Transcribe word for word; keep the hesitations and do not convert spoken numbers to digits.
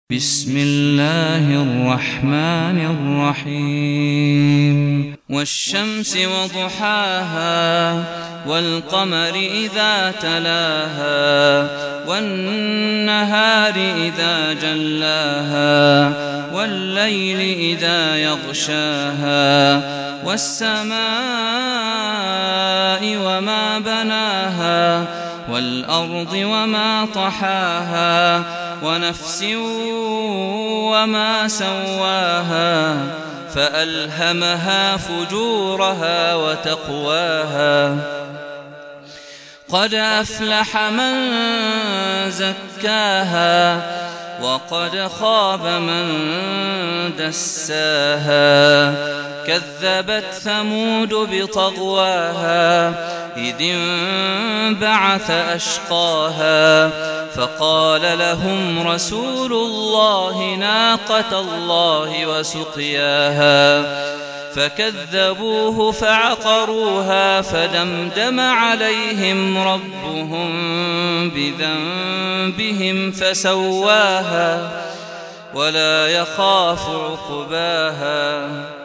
بسم الله الرحمن الرحيم والشمس وضحاها والقمر إذا تلاها والنهار إذا جلاها والليل إذا يغشاها والسماء وما بناها والأرض وما طحاها ونفس وما سواها فألهمها فجورها وتقواها قد أفلح من زكاها وقد خاب من دساها كذبت ثمود بطغواها إذ انبعث أشقاها فقال لهم رسول الله ناقة الله وسقياها فكذبوه فعقروها فدمدم عليهم ربهم بذنبهم فسواها ولا يخاف عقباها.